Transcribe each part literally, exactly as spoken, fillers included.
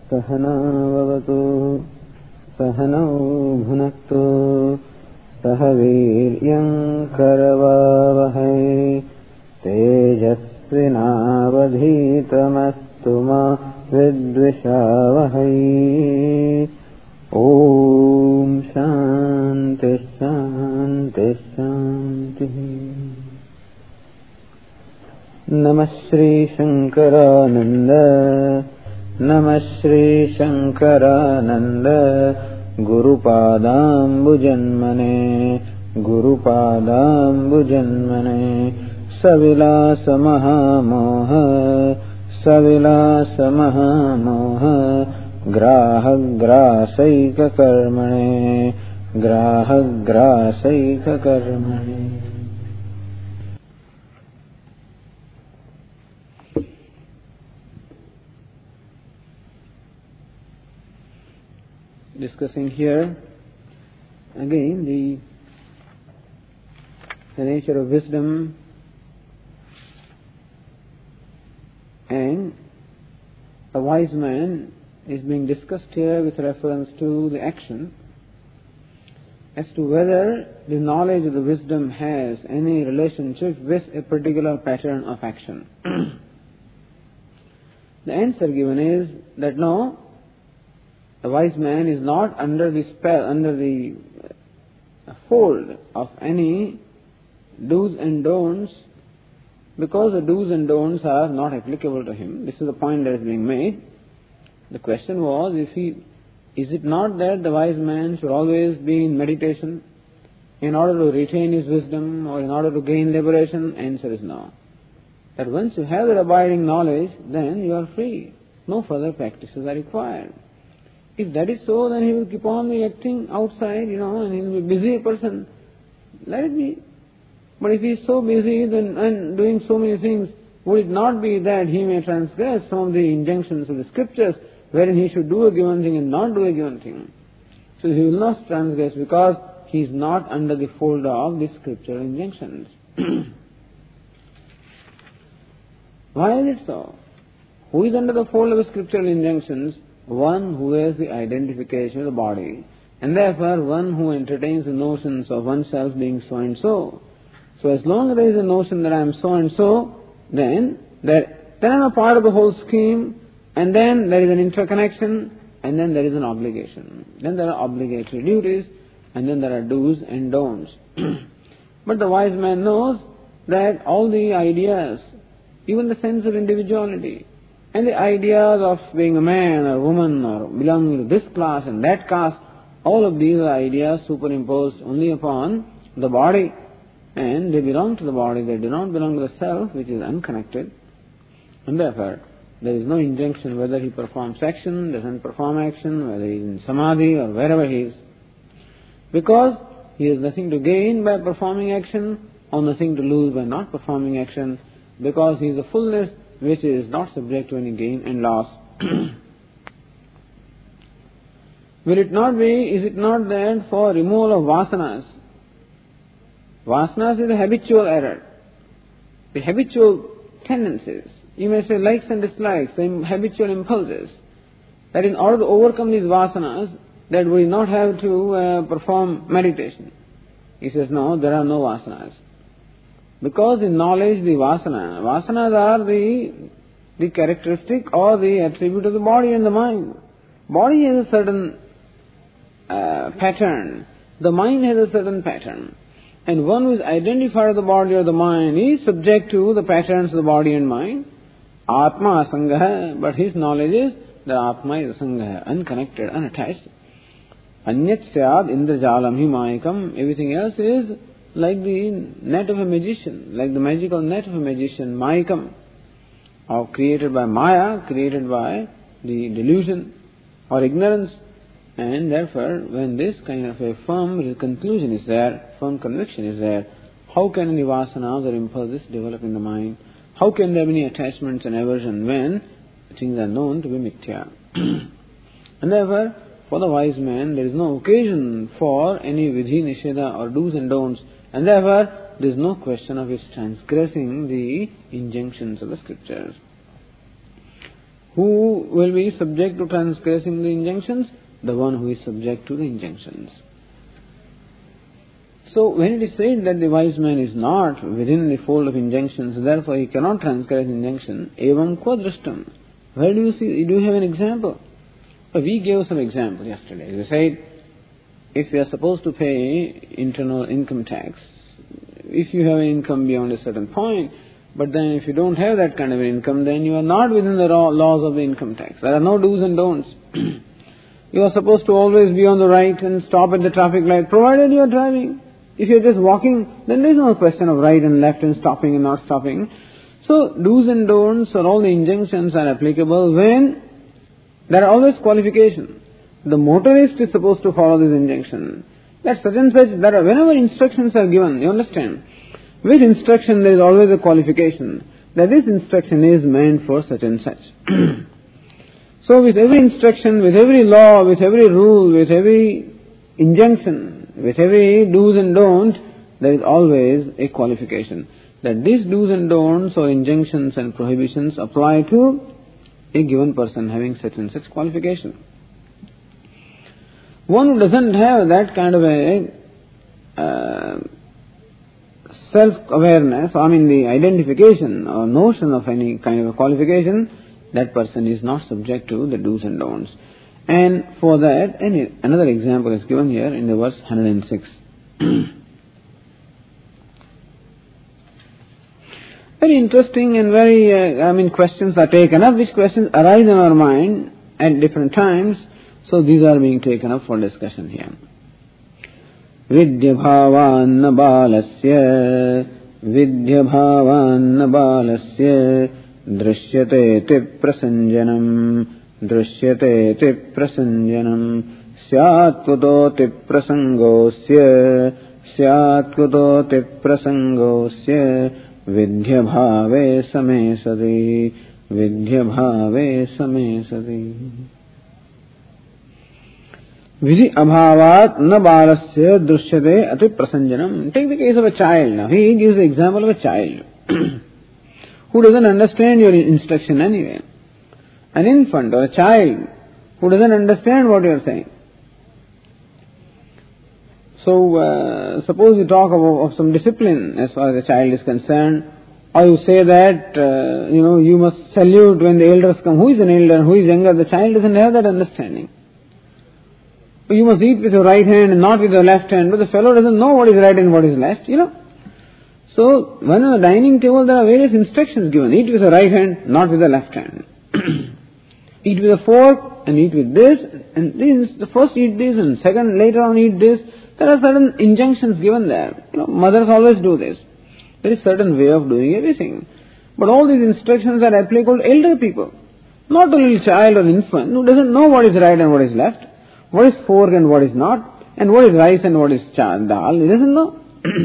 सहना भवतु सहनौ भुनक्तु सह वीर्यं करवावहै तेजस्विनावधीतमस्तु मा विद्विषावहै। ओम शांति शांति शांति। नमः श्री शंकरानंद नमः Shri Shankaranand गुरुपादाम्बुजन्मने गुरुपादाम्बुजन्मने सविलास महामोह सविलास महामोह ग्राहग्रासैककर्मणे ग्राहग्रासैककर्मणे। Discussing here again the, the nature of wisdom and a wise man is being discussed here with reference to the action as to whether the knowledge of the wisdom has any relationship with a particular pattern of action. The answer given is that no, the wise man is not under the spell, under the fold of any do's and don'ts, because the do's and don'ts are not applicable to him. This is the point that is being made. The question was, if he, is it not that the wise man should always be in meditation in order to retain his wisdom or in order to gain liberation? Answer is no. That once you have that abiding knowledge, then you are free. No further practices are required. If that is so, then he will keep on acting outside, you know, and he will be a busy person. Let it be. But if he is so busy then, and doing so many things, would it not be that he may transgress some of the injunctions of the scriptures, wherein he should do a given thing and not do a given thing? So he will not transgress because he is not under the fold of the scriptural injunctions. Why is it so? Who is under the fold of the scriptural injunctions? One who has the identification of the body, and therefore one who entertains the notions of oneself being so and so. So as long as there is a notion that I am so and so, then that then I am a part of the whole scheme, and then there is an interconnection, and then there is an obligation. Then there are obligatory duties, and then there are do's and don'ts. But the wise man knows that all the ideas, even the sense of individuality, and the ideas of being a man or woman or belonging to this class and that caste, all of these are ideas superimposed only upon the body, and they belong to the body, they do not belong to the self, which is unconnected. And therefore, there is no injunction whether he performs action, doesn't perform action, whether he is in samadhi or wherever he is. Because he has nothing to gain by performing action or nothing to lose by not performing action, because he is a fullness which is not subject to any gain and loss. Will it not be, is it not that for removal of vasanas, vasanas is a habitual error, the habitual tendencies, you may say likes and dislikes, the habitual impulses, that in order to overcome these vasanas, that we not have to uh, perform meditation. He says, no, there are no vasanas. Because in knowledge, the vasana, vasanas are the, the characteristic or the attribute of the body and the mind. Body has a certain uh, pattern. The mind has a certain pattern. And one who is identified with the body or the mind is subject to the patterns of the body and mind. Atma asangaha, but his knowledge is that Atma is asangaha, unconnected, unattached. Anyat syad indrajalam himayakam, everything else is like the net of a magician, like the magical net of a magician, mayakam, or created by maya, created by the delusion or ignorance. And therefore, when this kind of a firm conclusion is there, firm conviction is there, how can any vasanas or impulses develop in the mind? How can there be any attachments and aversion when things are known to be mithya? And therefore, for the wise man, there is no occasion for any vidhi, nisheda or do's and don'ts, and therefore there is no question of his transgressing the injunctions of the scriptures. Who will be subject to transgressing the injunctions? The one who is subject to the injunctions. So when it is said that the wise man is not within the fold of injunctions, therefore he cannot transgress injunction, evam quadrastam. Where do you see, do you have an example? Well, we gave some example yesterday. We said, if you are supposed to pay internal income tax, if you have an income beyond a certain point, but then if you don't have that kind of an income, then you are not within the laws of the income tax. There are no do's and don'ts. You are supposed to always be on the right and stop at the traffic light, provided you are driving. If you are just walking, then there is no question of right and left and stopping and not stopping. So, do's and don'ts or all the injunctions are applicable when there are always qualifications. The motorist is supposed to follow this injunction. That such and such, that are, whenever instructions are given, you understand, with instruction there is always a qualification that this instruction is meant for such and such. So with every instruction, with every law, with every rule, with every injunction, with every do's and don'ts, there is always a qualification that these do's and don'ts or injunctions and prohibitions apply to a given person having such and such qualification. One who doesn't have that kind of a uh, self-awareness, I mean the identification or notion of any kind of a qualification, that person is not subject to the do's and don'ts. And for that, any, another example is given here in the verse one hundred six. Very interesting and very, uh, I mean, questions are taken up, which questions arise in our mind at different times. So these are being taken up for discussion here. Vidya bhavanna balasya, vidya bhavanna balasya, drishyate ti prasanjanam, drishyate ti prasanjanam, syat kuto ti prasangosya, syat kuto ti prasangosya, vidya bhave same sati, vidya bhave same sati. Vidhi abhavat na balasya drishyate ati prasanjanam. Take the case of a child now. He gives the example of a child who doesn't understand your instruction anyway. An infant or a child who doesn't understand what you are saying. So, uh, suppose you talk of, of some discipline as far as the child is concerned, or you say that, uh, you know, you must salute when the elders come. Who is an elder and who is younger? The child doesn't have that understanding. You must eat with your right hand and not with your left hand, but the fellow doesn't know what is right and what is left, you know. So, when on the dining table there are various instructions given. Eat with the right hand, not with the left hand. Eat with a fork and eat with this, and this, the first eat this and second later on eat this. There are certain injunctions given there. You know, mothers always do this. There is certain way of doing everything. But all these instructions are applicable to elder people. Not a little child or infant who doesn't know what is right and what is left, what is fork and what is not, and what is rice and what is dal. He doesn't know.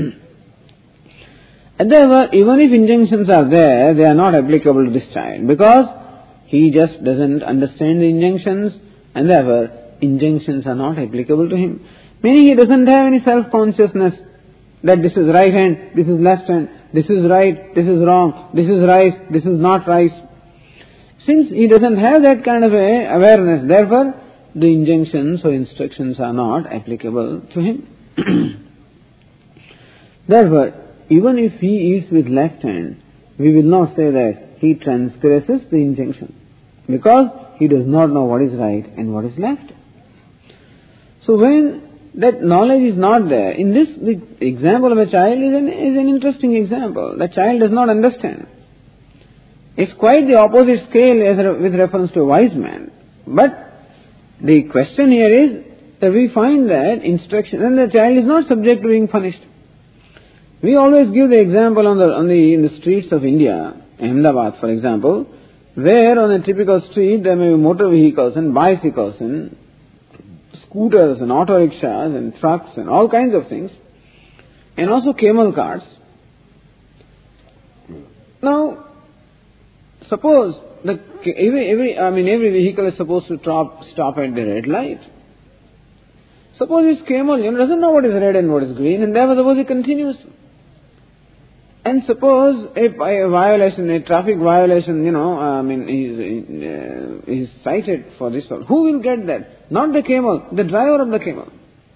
And therefore, even if injunctions are there, they are not applicable to this child because he just doesn't understand the injunctions, and therefore injunctions are not applicable to him. Meaning he doesn't have any self-consciousness that this is right hand, this is left hand, this is right, this is wrong, this is rice, this is not rice. Since he doesn't have that kind of a awareness, therefore the injunctions or instructions are not applicable to him. Therefore, even if he eats with left hand, we will not say that he transgresses the injunction because he does not know what is right and what is left. So when that knowledge is not there, in this the example of a child is an, is an interesting example. The child does not understand. It's quite the opposite scale as re- with reference to a wise man. But the question here is that we find that instruction, and the child is not subject to being punished. We always give the example on the, on the, in the streets of India, Ahmedabad for example, where on a typical street there may be motor vehicles and bicycles and scooters and auto rickshaws and trucks and all kinds of things, and also camel carts. Now, suppose that every, every, I mean every vehicle is supposed to stop, stop at the red light. Suppose this camel, you know, doesn't know what is red and what is green, and therefore suppose it continues. And suppose a, a violation, a traffic violation, you know, I mean, he's, uh, he's cited for this one. Who will get that? Not the camel, the driver of the camel.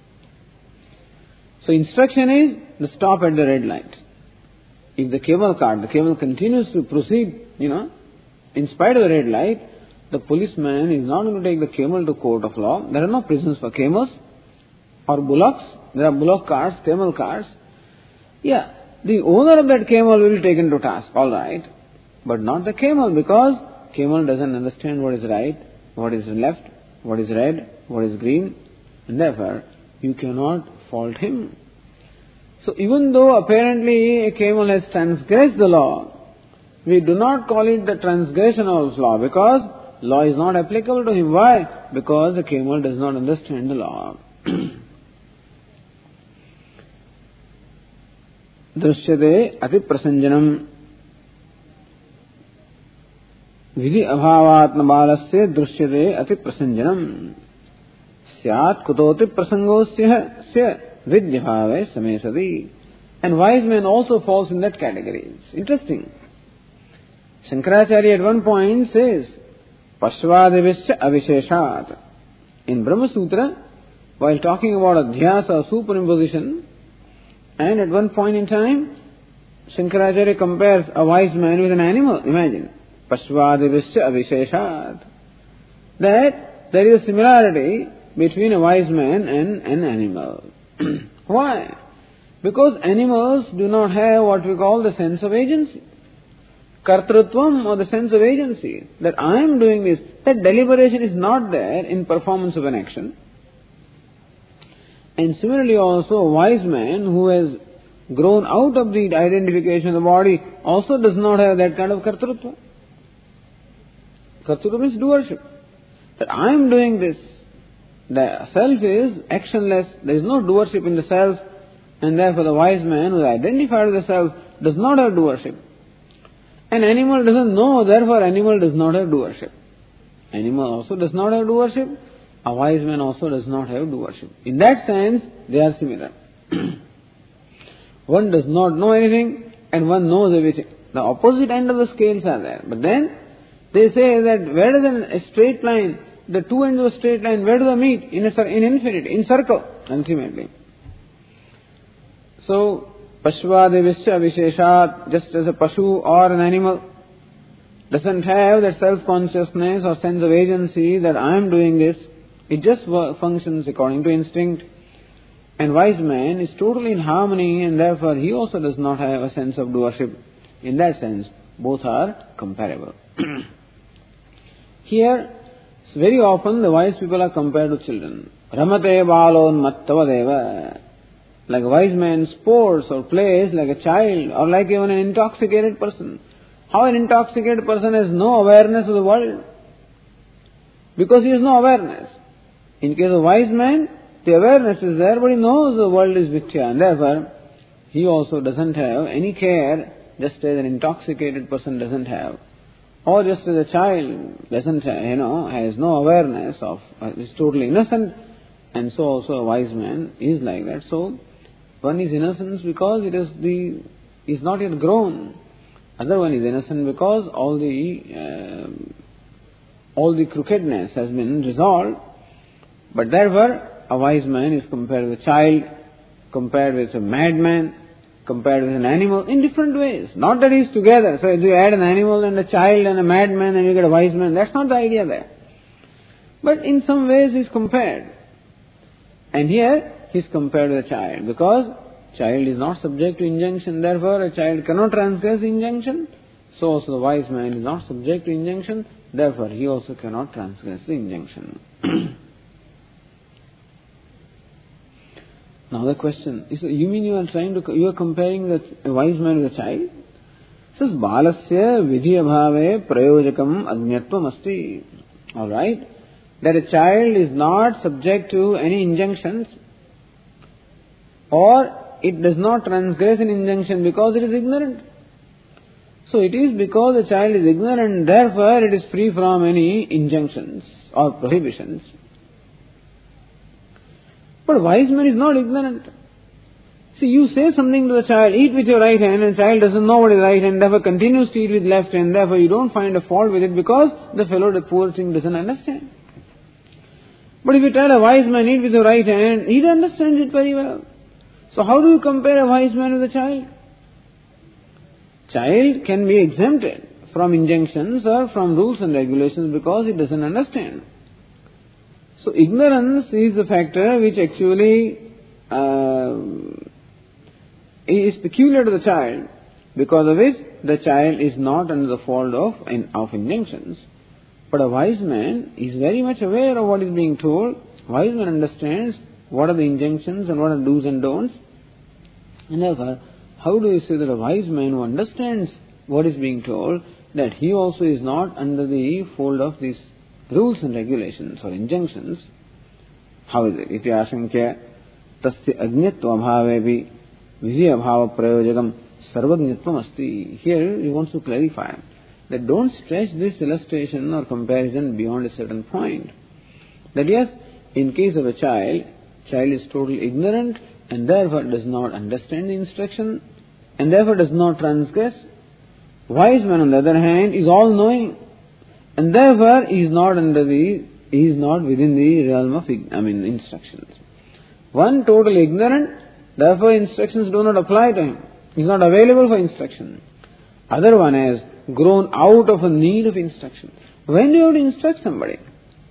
So instruction is, the stop at the red light. If the camel cart, the camel continues to proceed, you know, in spite of the red light, the policeman is not going to take the camel to court of law. There are no prisons for camels or bullocks. There are bullock carts, camel carts. Yeah, the owner of that camel will be taken to task, all right, but not the camel, because camel doesn't understand what is right, what is left, what is red, what is green, and therefore you cannot fault him. So even though apparently a camel has transgressed the law, we do not call it the transgression of law, because law is not applicable to him. Why? Because the camel does not understand the law. Drishyate ati prasanjanam. Vidhi abhavatma balasya drishyate ati prasanjanam. Syat kutoti prasangosya sya vidyabhave samesati. And wise man also falls in that category. It's interesting. Shankaracharya at one point says, Pashvadevishya avisheshat. In Brahma Sutra, while talking about adhyasa or superimposition, and at one point in time, Shankaracharya compares a wise man with an animal. Imagine. Pashvadevishya avisheshat. That there is a similarity between a wise man and an animal. Why? Because animals do not have what we call the sense of agency. Kartrutvam, or the sense of agency. That I am doing this. That deliberation is not there in performance of an action. And similarly also, a wise man who has grown out of the identification of the body also does not have that kind of kartrutva. Kartrutva means doership. That I am doing this. The self is actionless. There is no doership in the self. And therefore the wise man who is identified with the self does not have doership. An animal doesn't know, therefore animal does not have doership. Animal also does not have doership. A wise man also does not have doership. In that sense, they are similar. One does not know anything and one knows everything. The opposite end of the scales are there. But then they say that where does a straight line, the two ends of a straight line, where do they meet? In, a, in infinity, in circle, ultimately. So, Pashvadevishya avisheshat, just as a pashu or an animal doesn't have that self-consciousness or sense of agency that I am doing this, it just functions according to instinct. And wise man is totally in harmony, and therefore he also does not have a sense of doership. In that sense, both are comparable. Here, very often the wise people are compared to children. Ramate balon mattavadeva. Like a wise man sports or plays like a child, or like even an intoxicated person. How an intoxicated person has no awareness of the world? Because he has no awareness. In case of a wise man, the awareness is there, but he knows the world is mithya, and therefore he also doesn't have any care, just as an intoxicated person doesn't have. Or just as a child doesn't have, you know, has no awareness of, uh, is totally innocent, and so also a wise man is like that. So, one is innocence because it is the, is not yet grown. Other one is innocent because all the, uh, all the crookedness has been resolved. But therefore, a wise man is compared with a child, compared with a madman, compared with an animal in different ways. Not that he is together. So if you add an animal and a child and a madman and you get a wise man, that's not the idea there. But in some ways he is compared. And here he is compared with a child, because child is not subject to injunction, therefore a child cannot transgress the injunction. So also the wise man is not subject to injunction, therefore he also cannot transgress the injunction. Now the question is, you mean you are trying to, you are comparing the wise man with a child? It says, balasya vidhi abhave prayojakam agnyatvam asti. Alright? That a child is not subject to any injunctions, or it does not transgress an injunction because it is ignorant. So it is because the child is ignorant, therefore it is free from any injunctions or prohibitions. But wise man is not ignorant. See, you say something to the child, eat with your right hand, and the child doesn't know what is right hand, therefore continues to eat with left hand, therefore you don't find a fault with it because the fellow, the poor thing, doesn't understand. But if you tell a wise man, eat with your right hand, he understands it very well. So how do you compare a wise man with a child? Child can be exempted from injunctions or from rules and regulations because he doesn't understand. So ignorance is a factor which actually uh, is peculiar to the child, because of which the child is not under the fault of, of injunctions. But a wise man is very much aware of what is being told. Wise man understands what are the injunctions and what are do's and don'ts. And therefore, how do you say that a wise man who understands what is being told, that he also is not under the fold of these rules and regulations or injunctions? How is it? Iti asankya tasya ajñatva abhavevi vidhi abhava prayojagam sarvajñatvam asti. Here he wants to clarify that don't stretch this illustration or comparison beyond a certain point. That yes, in case of a child, child is totally ignorant and therefore does not understand the instruction and therefore does not transgress. Wise man, on the other hand, is all-knowing and therefore he is not under the, he is not within the realm of, I mean, instructions. One totally ignorant, therefore instructions do not apply to him. He is not available for instruction. Other one has grown out of a need of instruction. When do you have to instruct somebody?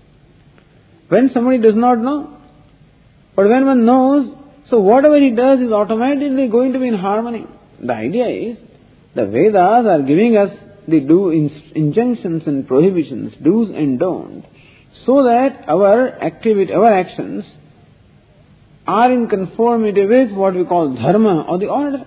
When somebody does not know. But when one knows, so whatever he does is automatically going to be in harmony. The idea is, the Vedas are giving us the do injunctions and prohibitions, do's and don'ts, so that our activity, our actions are in conformity with what we call dharma or the order.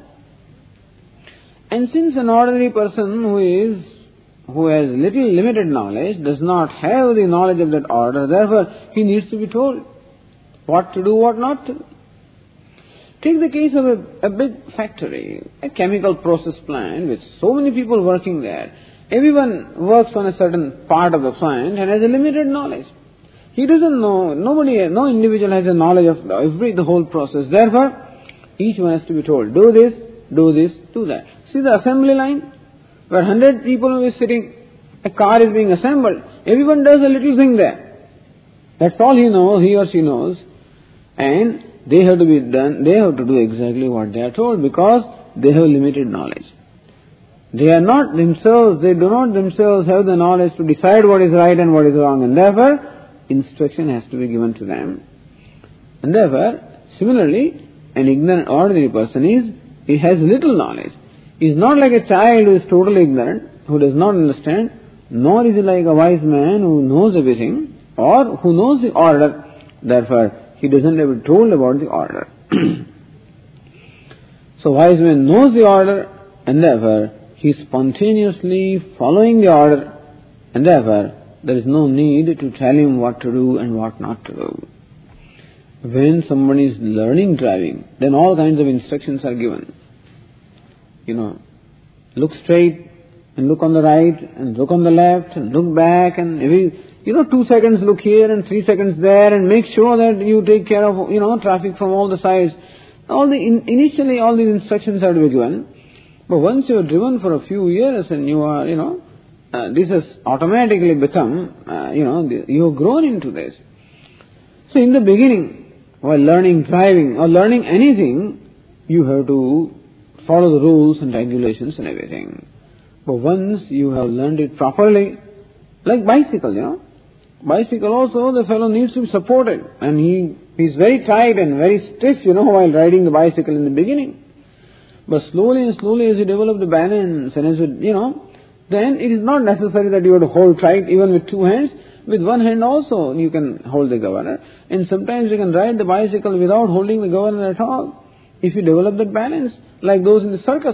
And since an ordinary person who is, who has little limited knowledge, does not have the knowledge of that order, therefore he needs to be told what to do, what not to do. Take the case of a, a big factory, a chemical process plant with so many people working there. Everyone works on a certain part of the plant and has a limited knowledge. He doesn't know, nobody, no individual has a knowledge of the, every, the whole process. Therefore, each one has to be told, do this, do this, do that. See the assembly line, where hundred people will be sitting, a car is being assembled. Everyone does a little thing there. That's all he knows, he or she knows. And they have to be done, they have to do exactly what they are told because they have limited knowledge. They are not themselves, they do not themselves have the knowledge to decide what is right and what is wrong, and therefore instruction has to be given to them. And therefore, similarly, an ignorant ordinary person is, he has little knowledge. He is not like a child who is totally ignorant, who does not understand, nor is he like a wise man who knows everything, or who knows the order, therefore he doesn't have to be told about the order. So wise man knows the order, and therefore he is spontaneously following the order, and therefore there is no need to tell him what to do and what not to do. When somebody is learning driving, then all kinds of instructions are given. You know, look straight and look on the right and look on the left and look back and every, you know, two seconds look here and three seconds there and make sure that you take care of, you know, traffic from all the sides. All the, in, initially all these instructions are to be given. But once you are driven for a few years and you are, you know, uh, this has automatically become, uh, you know, you have grown into this. So in the beginning, while learning driving or learning anything, you have to follow the rules and regulations and everything. But once you have learned it properly, like bicycle, you know, bicycle also the fellow needs to be supported, and he is very tight and very stiff, you know, while riding the bicycle in the beginning. But slowly and slowly as you develop the balance and as you, you know, then it is not necessary that you have to hold tight even with two hands. With one hand also you can hold the governor, and sometimes you can ride the bicycle without holding the governor at all, if you develop that balance, like those in the circus.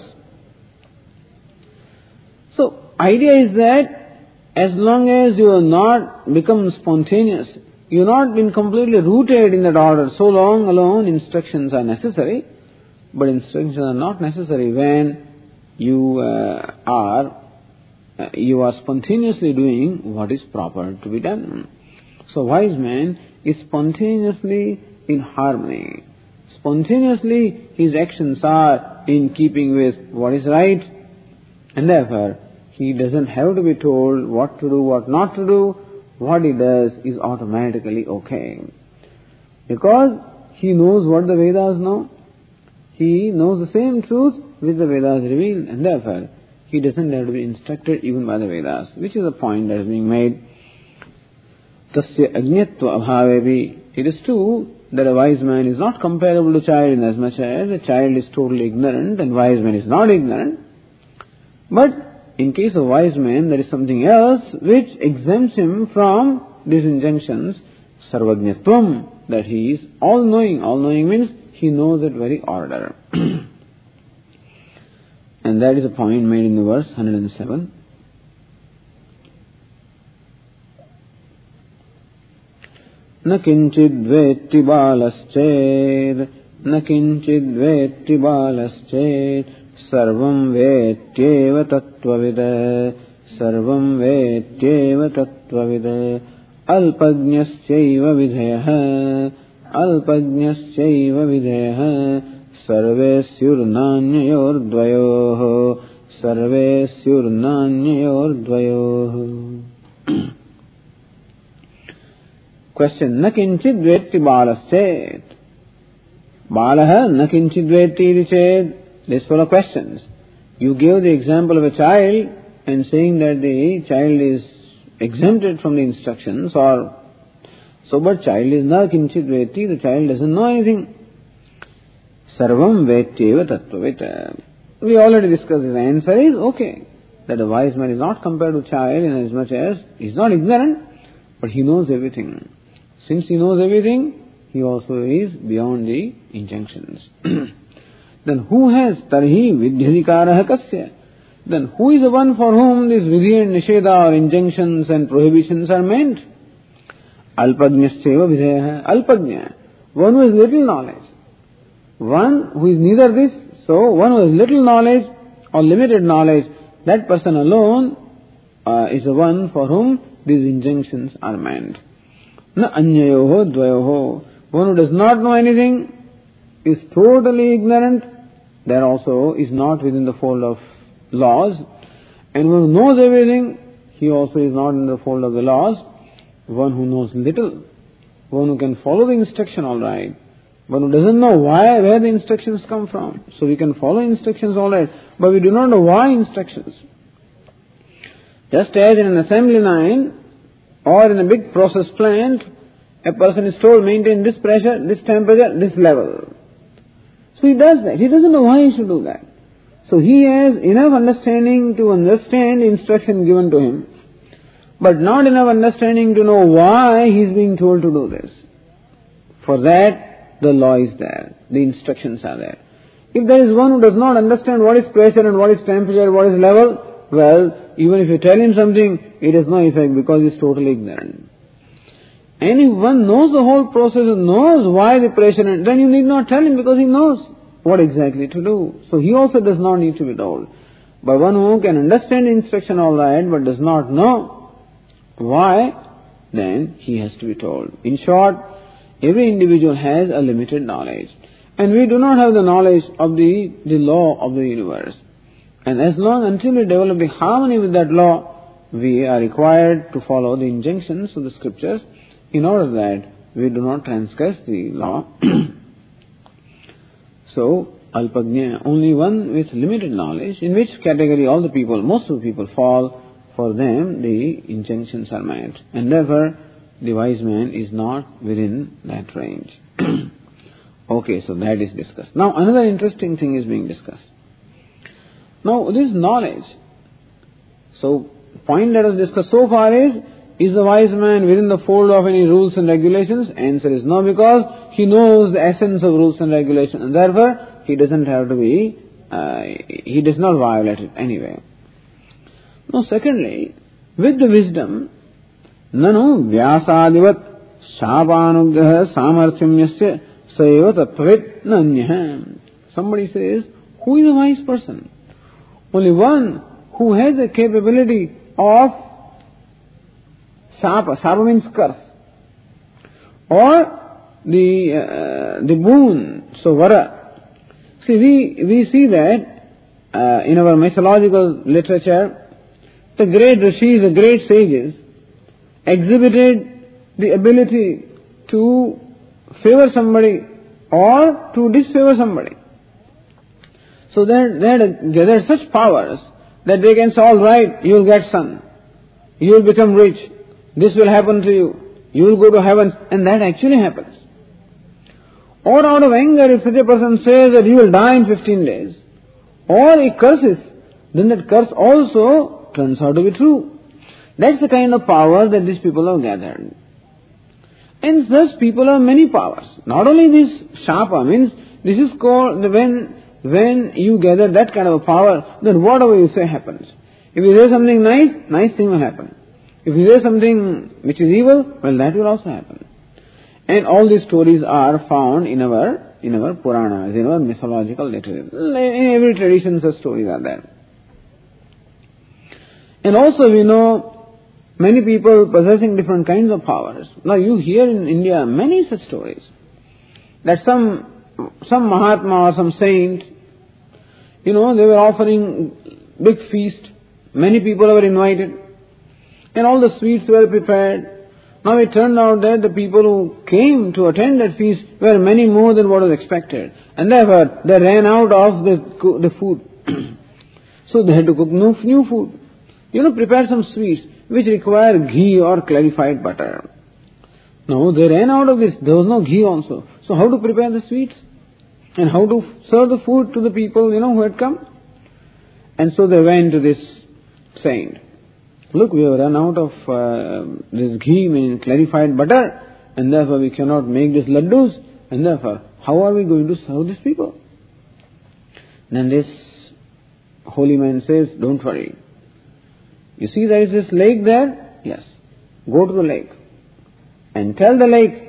So, idea is that as long as you have not become spontaneous, you have not been completely rooted in that order, so long alone instructions are necessary, but instructions are not necessary when you uh, are uh, you are spontaneously doing what is proper to be done. So, wise man is spontaneously in harmony. Spontaneously, his actions are in keeping with what is right, and therefore, he doesn't have to be told what to do, what not to do. What he does is automatically okay. Because he knows what the Vedas know. He knows the same truth which the Vedas reveal, and therefore, he doesn't have to be instructed even by the Vedas, which is a point that is being made. Tasya ajñatva abhavevi. It is true that a wise man is not comparable to a child in as much as a child is totally ignorant and wise man is not ignorant. But in case of wise man, there is something else which exempts him from these injunctions, sarvajñatvam, that he is all-knowing. All-knowing means he knows at very order. And that is a point made in the verse one hundred seven. न किंचिद् वेत्ति बालश्चेत् न किंचिद् वेत्ति बालश्चेत् सर्वं वेत्त्येव तत्त्वविद् सर्वं वेत्त्येव तत्त्वविद् अल्पज्ञस्यैव विधयः अल्पज्ञस्यैव विधयः सर्वे स्युर्नान्ययोर्द्वयोः सर्वे स्युर्नान्ययोर्द्वयोः. Question: न किंचिद् वेत्ति बालश्चेत्. बालः न किंचिद् वेत्ति इति चेत्. This full of questions. You gave the example of a child and saying that the child is exempted from the instructions, or so, but child is na kinchit vetti, the child doesn't know anything. Sarvam vettyeva tattvavita. We already discussed this. The answer is okay, that a wise man is not compared to child in as much as he is not ignorant, but he knows everything. Since he knows everything, he also is beyond the injunctions. Then who has tarhi vidyadhikaraha kasya? Then who is the one for whom this vidhi and nisheda or injunctions and prohibitions are meant? Alpajñasyeva vidhayaha. Alpajña, one who has little knowledge. One who is neither this, so one who has little knowledge or limited knowledge, that person alone uh, is the one for whom these injunctions are meant. Na anyayoho dvayoho. One who does not know anything, is totally ignorant, that also is not within the fold of laws. And one who knows everything, he also is not in the fold of the laws. One who knows little, one who can follow the instruction all right, one who doesn't know why, where the instructions come from. So we can follow instructions all right, but we do not know why instructions. Just as in an assembly line or in a big process plant, a person is told maintain this pressure, this temperature, this level. So he does that. He doesn't know why he should do that. So he has enough understanding to understand the instruction given to him, but not enough understanding to know why he is being told to do this. For that, the law is there. The instructions are there. If there is one who does not understand what is pressure and what is temperature, what is level, well, even if you tell him something, it has no effect because he is totally ignorant. And if one knows the whole process and knows why the pressure, then you need not tell him because he knows what exactly to do. So he also does not need to be told. But one who can understand the instruction all right but does not know why, then he has to be told. In short, every individual has a limited knowledge. And we do not have the knowledge of the, the law of the universe. And as long until we develop the harmony with that law, we are required to follow the injunctions of the scriptures in order that we do not transgress the law. So, alpajna, only one with limited knowledge, in which category all the people, most of the people fall, for them the injunctions are met. And therefore, the wise man is not within that range. Okay, so that is discussed. Now, another interesting thing is being discussed. Now, this knowledge. So, point that was discussed so far is, is the wise man within the fold of any rules and regulations? Answer is no, because he knows the essence of rules and regulations, and therefore he doesn't have to be, uh, he does not violate it anyway. Now, secondly, with the wisdom, nanu vyasadivat shapanugraha samarthyamyasya sayeva tattvavit nanyah. Somebody says, who is a wise person? Only one who has the capability of sapa. Sapa means curse. Or the uh, the boon. So vara. See, we we see that uh, in our mythological literature, the great rishis, the great sages, exhibited the ability to favor somebody or to disfavor somebody. So they had gathered such powers that they can say, all right, you will get son, you will become rich, this will happen to you, you will go to heaven, and that actually happens. Or out of anger, if such a person says that you will die in fifteen days, or he curses, then that curse also turns out to be true. That's the kind of power that these people have gathered. And thus people have many powers. Not only this shapa, means this is called, when, when you gather that kind of a power, then whatever you say happens. If you say something nice, nice thing will happen. If you say something which is evil, well, that will also happen. And all these stories are found in our, in our Puranas, in our mythological literature. In every tradition such stories are there. And also we know many people possessing different kinds of powers. Now you hear in India many such stories, that some some Mahatma or some saint, you know, they were offering big feast, many people were invited, and all the sweets were prepared. Now it turned out that the people who came to attend that feast were many more than what was expected, and therefore they ran out of the, the food. So they had to cook new, new food. You know, prepare some sweets which require ghee or clarified butter. No, they ran out of this. There was no ghee also. So how to prepare the sweets? And how to serve the food to the people, you know, who had come? And so they went to this saint. Look, we have run out of uh, this ghee, meaning clarified butter, and therefore we cannot make these laddus, and therefore, how are we going to serve these people? Then this holy man says, don't worry. You see there is this lake there? Yes. Go to the lake and tell the lake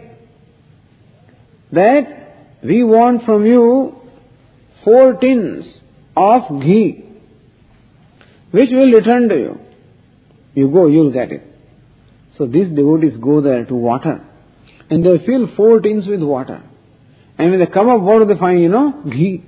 that we want from you four tins of ghee, which will return to you. You go, you'll get it. So these devotees go there to water, and they fill four tins with water. And when they come up, what do they find? You know, ghee.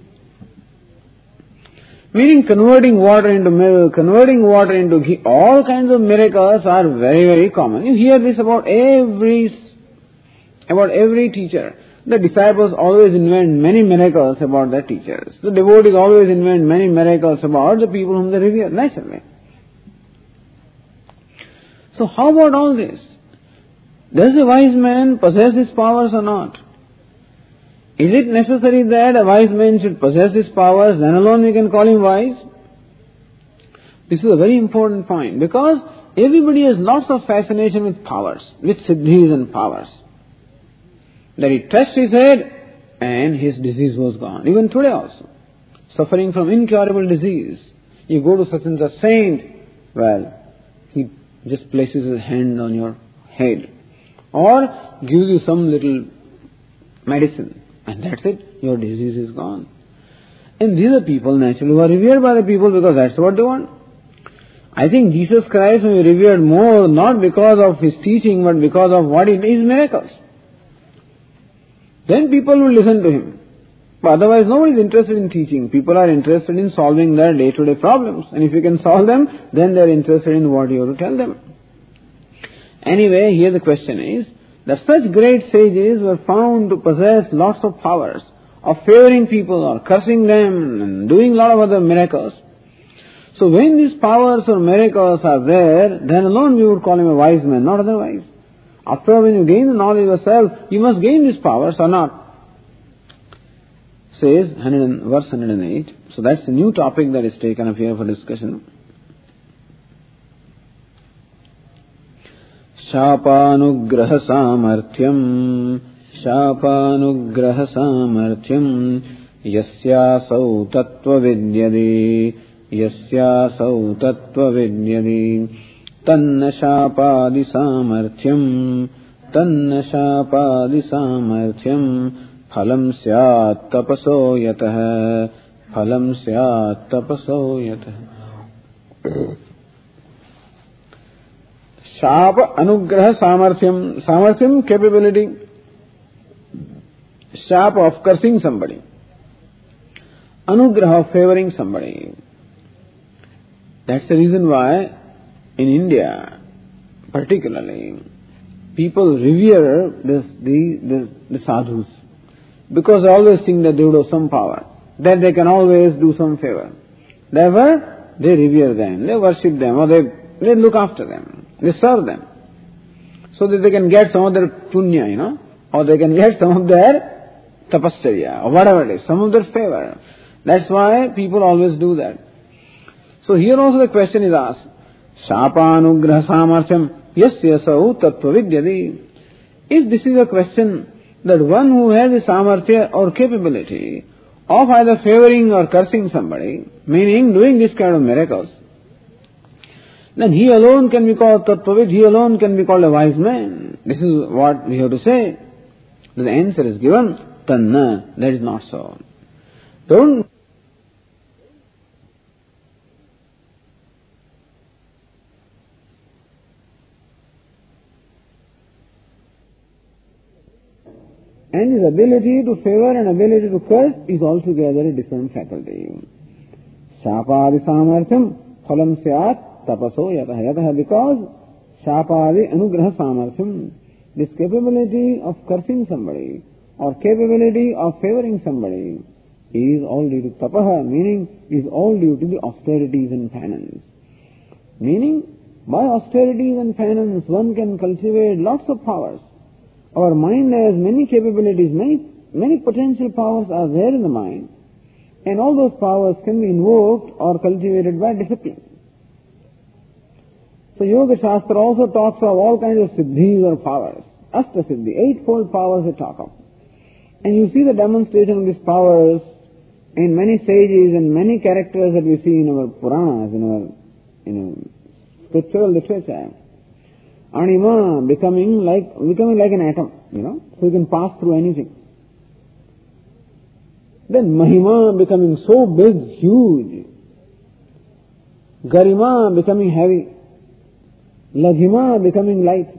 Meaning converting water into milk, converting water into ghee, all kinds of miracles are very, very common. You hear this about every, about every teacher. The disciples always invent many miracles about their teachers. The devotees always invent many miracles about the people whom they revere, naturally. So how about all this? Does a wise man possess his powers or not? Is it necessary that a wise man should possess his powers, then alone we can call him wise? This is a very important point, because everybody has lots of fascination with powers, with siddhis and powers. That he touched his head and his disease was gone. Even today also. Suffering from incurable disease. You go to such and such saint, well, he just places his hand on your head or gives you some little medicine, and that's it, your disease is gone. And these are people naturally who are revered by the people because that's what they want. I think Jesus Christ will be revered more not because of his teaching but because of what is his miracles. Then people will listen to him. But otherwise nobody is interested in teaching. People are interested in solving their day-to-day problems. And if you can solve them, then they are interested in what you have to tell them. Anyway, here the question is that such great sages were found to possess lots of powers of favoring people or cursing them and doing a lot of other miracles. So when these powers or miracles are there, then alone we would call him a wise man, not otherwise. After all, when you gain the knowledge of yourself, you must gain these powers or not. Says verse one hundred eight. So that's a new topic that is taken up here for discussion. Shapanugraha samarthyam Shapanugraha samarthyam Yasyasau tattva vidyade Yasyasau tattva vidyade Tanna shapadi samarthyam Tanna shapadi samarthyam Phalam syat tapaso yatah Phalam syat tapaso yatah. Shapa anugraha samarthyam. Samarthyam, capability. shapa of cursing somebody, anugraha of favoring somebody. That's the reason why in India, particularly, people revere this, the, the, the sadhus, because they always think that they would have some power, that they can always do some favor. Therefore, they revere them, they worship them, or they, they look after them, they serve them, so that they can get some of their punya, you know, or they can get some of their tapasya, or whatever it is, some of their favor. That's why people always do that. So here also the question is asked, Shapanugraha samarthyam yasya sau tattva vidyadi. If this is a question that one who has the samarthya or capability of either favoring or cursing somebody, meaning doing this kind of miracles, then he alone can be called tattvavid, he alone can be called a wise man. This is what we have to say. The answer is given, tanna, that is not so. Don't And his ability to favor and ability to curse is altogether a different faculty. Shapadi samarthyam phalam syat tapaso yataha yataha, because shapadi anugraha samarthyam, this capability of cursing somebody or capability of favoring somebody is all due to tapaha, meaning is all due to the austerities and penance. Meaning, by austerities and penance one can cultivate lots of powers. Our mind has many capabilities, many, many potential powers are there in the mind, and all those powers can be invoked or cultivated by discipline. So Yoga Shastra also talks of all kinds of siddhis or powers, Asta Siddhi, eightfold powers they talk of. And you see the demonstration of these powers in many sages and many characters that we see in our Puranas, in our, in our scriptural literature. Anima becoming like becoming like an atom, you know, so you can pass through anything. Then Mahima becoming so big, huge. Garima becoming heavy. Laghima becoming light.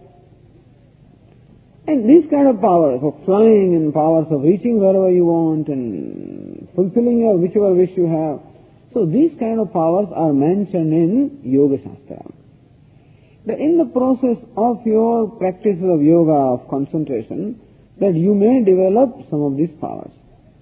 And these kind of powers of flying and powers of reaching wherever you want and fulfilling your whichever wish you have. So these kind of powers are mentioned in Yoga Shastra. That in the process of your practices of yoga, of concentration, that you may develop some of these powers.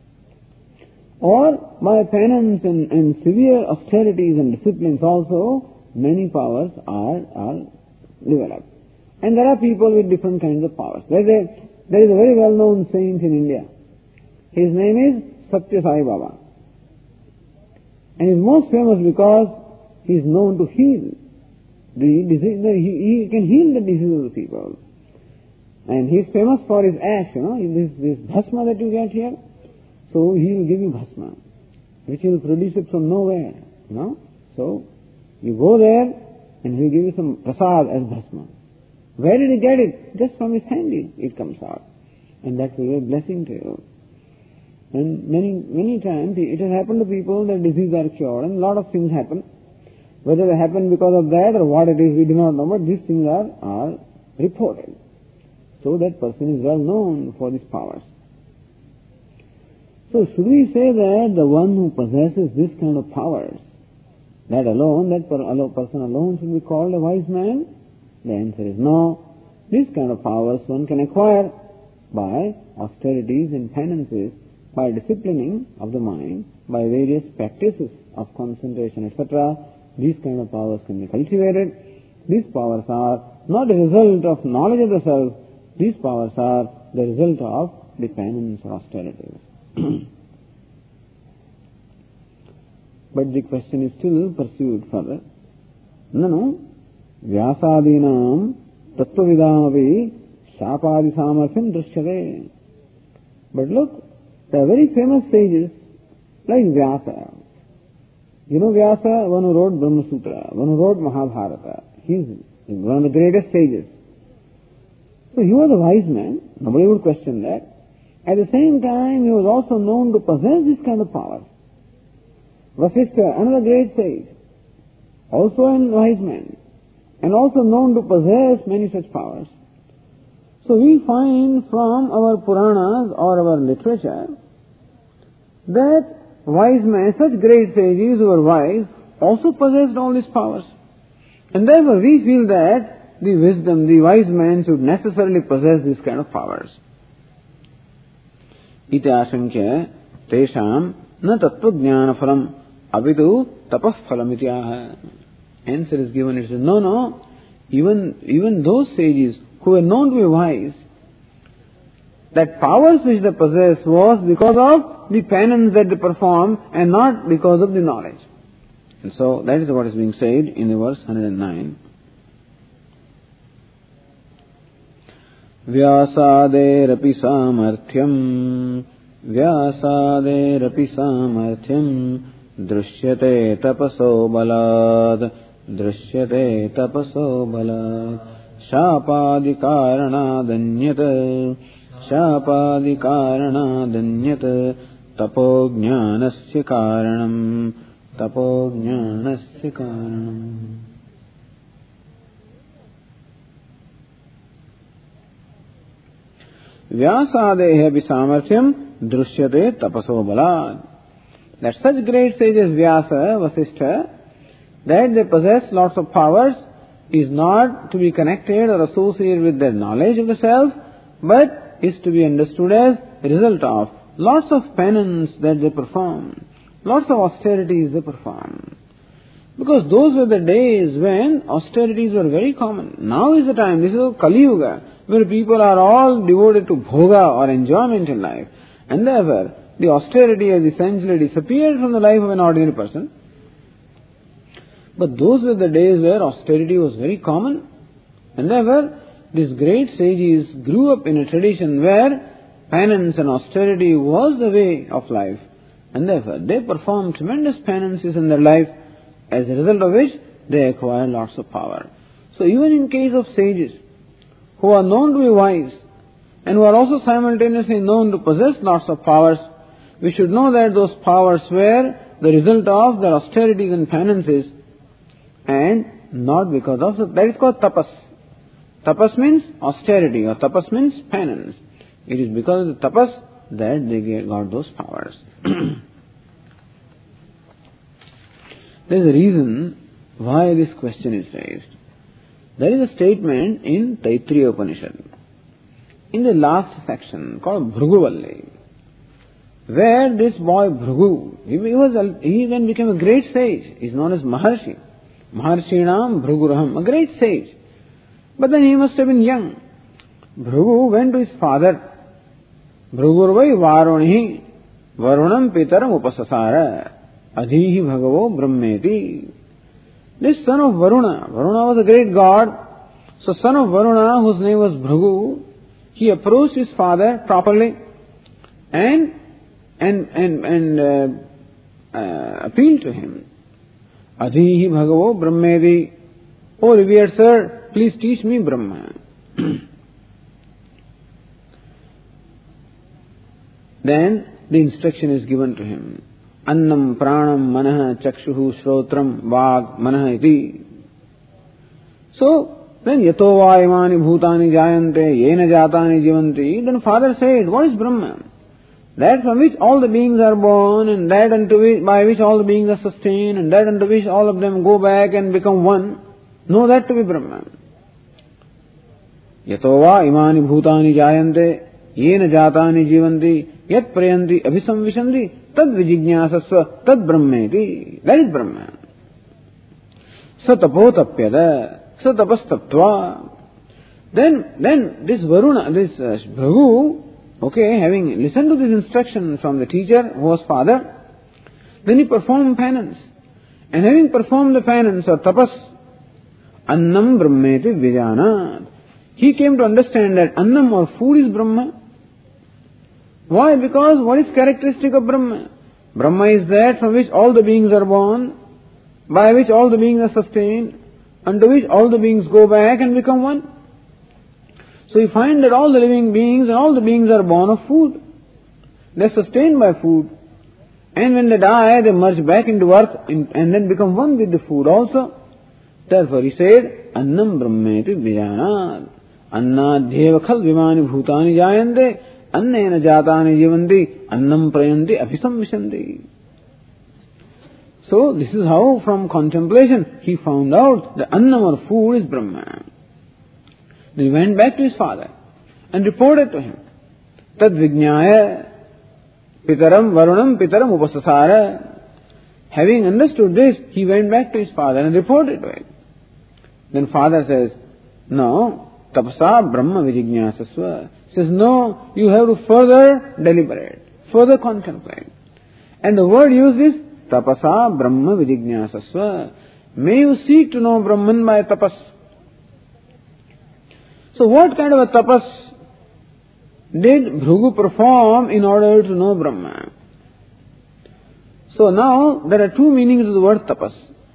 Or by penance and, and severe austerities and disciplines also, many powers are, are developed. And there are people with different kinds of powers. There is a, there is a very well-known saint in India. His name is Satya Sai Baba. And he is most famous because he is known to heal the disease. He, he can heal the disease of the people. And he is famous for his ash, you know, this, this bhasma that you get here. So he will give you bhasma, which he will produce it from nowhere, you know. So you go there and he will give you some prasad as bhasma. Where did he get it? Just from his hand it comes out. And that will be a blessing to you. And many, many times it has happened to people that diseases are cured, and a lot of things happen. Whether they happen because of that or what it is, we do not know, but these things are, are reported. So that person is well known for these powers. So should we say that the one who possesses this kind of powers, that alone, that person alone should be called a wise man? The answer is no. This kind of powers one can acquire by austerities and penances, by disciplining of the mind, by various practices of concentration, et cetera. These kind of powers can be cultivated. These powers are not a result of knowledge of the self. These powers are the result of the penance or austerities. But the question is still pursued further. Nanu Vyasadinam Tattvavidamavi Shapadi Samartham Drishyate. But look, there are very famous sages like Vyasa. You know Vyasa, one who wrote Brahma Sutra, one who wrote Mahabharata. He is one of the greatest sages. So he was a wise man. Nobody would question that. At the same time, he was also known to possess this kind of power. Vasishtha, another great sage, also a wise man, and also known to possess many such powers. So we find from our Puranas or our literature that wise men, such great sages who were wise, also possessed all these powers. And therefore we feel that the wisdom, the wise men should necessarily possess these kind of powers. Iti ashankya tesham na tattva jnana phalam avidu tapah phalam iti aha. Answer is given, it says, no, no, even, even those sages who were known to be wise, that powers which they possessed was because of the penance that they performed and not because of the knowledge. And so that is what is being said in the verse one hundred nine. Vyasaderapi samarthyam Vyasaderapi samarthyam Drishyate tapaso balad Drishyate tapaso balad Shapadi karanadanyat Shapadi karanadanyat Tapo jnanasya karanam Tapo jnanasya karanam. Vyasadeha visamarthyam drishyate tapaso balad. That such great sages Vyasa, Vasishtha, that they possess lots of powers is not to be connected or associated with their knowledge of the self, but is to be understood as a result of lots of penance that they perform, lots of austerities they perform. Because those were the days when austerities were very common. Now is the time, this is Kali Yuga, where people are all devoted to bhoga or enjoyment in life. And therefore, the austerity has essentially disappeared from the life of an ordinary person. But those were the days where austerity was very common. And therefore, these great sages grew up in a tradition where penance and austerity was the way of life. And therefore, they performed tremendous penances in their life, as a result of which they acquired lots of power. So even in case of sages who are known to be wise and who are also simultaneously known to possess lots of powers, we should know that those powers were the result of their austerities and penances and not because of that. That is called tapas. Tapas means austerity or tapas means penance. It is because of the tapas that they got those powers. There is a reason why this question is raised. There is a statement in Taittiriya Upanishad, in the last section called Bhruguvalli, where this boy Bhrugu, he, was, he then became a great sage. He is known as Maharshi. Maharshinam Bhruguraham, a great sage. But then he must have been young. Bhrugu went to his father. Bhrugurvai Varunihi Varunam Pitaram Upasasara Adhihi Bhagavo Brahmeti. This son of Varuna, Varuna was a great god. So son of Varuna, whose name was Bhrugu, he approached his father properly and and and, and uh, uh, appealed to him. Adhihi Bhagavo Brahmeti. Oh revered sir, please teach me Brahma. Then the instruction is given to him. Annam pranam manah chakshuhu shrotram vag manah iti. So, then yato va imani bhutani jayante yena jatani jivanti. Then father said, what is Brahma? That from which all the beings are born, and that unto which, by which all the beings are sustained, and that unto which all of them go back and become one. Know that to be Brahma. Yato va imani bhutani jayante yena jatani jivanti yat prayanti abhisamvishanti tad vijijñāsasva tad brahmeti. That is Brahma. Sa tapo tapyada sa tapastattva. Then, then this Varuna, this uh, Bhrigu, okay, having listened to this instruction from the teacher who was father, then he performed penance. And having performed the penance or tapas, annam brahmeti vijanat. He came to understand that annam or food is Brahma. Why? Because what is characteristic of Brahma? Brahma is that from which all the beings are born, by which all the beings are sustained, unto which all the beings go back and become one. So you find that all the living beings and all the beings are born of food. They are sustained by food. And when they die, they merge back into earth and then become one with the food also. Therefore he said, Annam Brahmeti Vijanat. Annadhyeva khal vimani bhutani jayante annena jatani jivanti annam prayanti abhisamvishandi. So this is how from contemplation he found out that annam or food is Brahma. Then he went back to his father and reported to him. Tad vijñāya pitaram varunam pitaram upasasara. Having understood this, he went back to his father and reported to him. Then father says, no, tapasa brahma vijñāsasva. Says, no, you have to further deliberate, further contemplate. And the word used is tapasa brahma vijñāsasva. May you seek to know Brahman by tapas. So what kind of a tapas did Bhrigu perform in order to know Brahma? So now there are two meanings of the word tapas.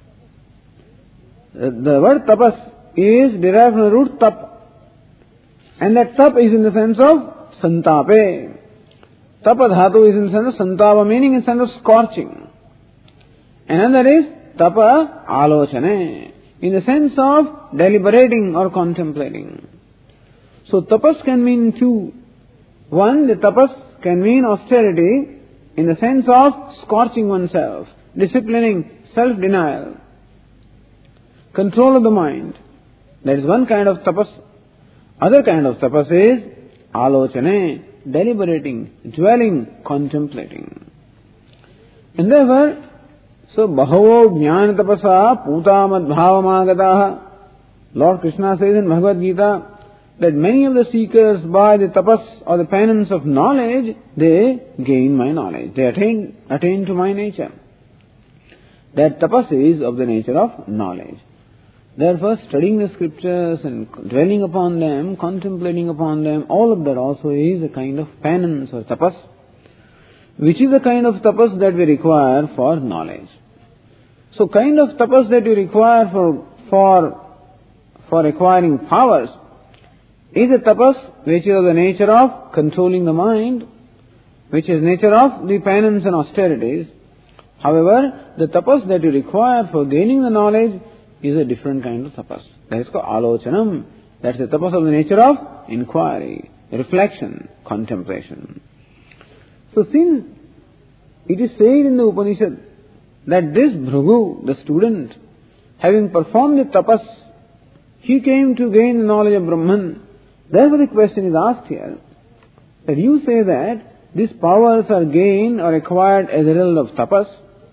The word tapas is derived from the root tap, and that tap is in the sense of santape. Tapa dhatu is in the sense of santapa, meaning in the sense of scorching. Another is tapa alochane, in the sense of deliberating or contemplating. So tapas can mean two. One, the tapas can mean austerity in the sense of scorching oneself, disciplining, self-denial, control of the mind. That is one kind of tapas. Other kind of tapas is alochane, deliberating, dwelling, contemplating. And therefore, so bahavo jnana tapasa putamad bhavamagataha. Lord Krishna says in Bhagavad Gita that many of the seekers by the tapas or the penance of knowledge, they gain my knowledge. They attain, attain to my nature. That tapas is of the nature of knowledge. Therefore, studying the scriptures and dwelling upon them, contemplating upon them, all of that also is a kind of penance or tapas, which is the kind of tapas that we require for knowledge. So, kind of tapas that you require for, for, for acquiring powers is a tapas which is of the nature of controlling the mind, which is nature of the penance and austerities. However, the tapas that you require for gaining the knowledge is a different kind of tapas. That is called alochanam. That's the tapas of the nature of inquiry, reflection, contemplation. So since it is said in the Upanishad that this Bhrigu, the student, having performed the tapas, he came to gain the knowledge of Brahman. Therefore the question is asked here, that you say that these powers are gained or acquired as a result of tapas,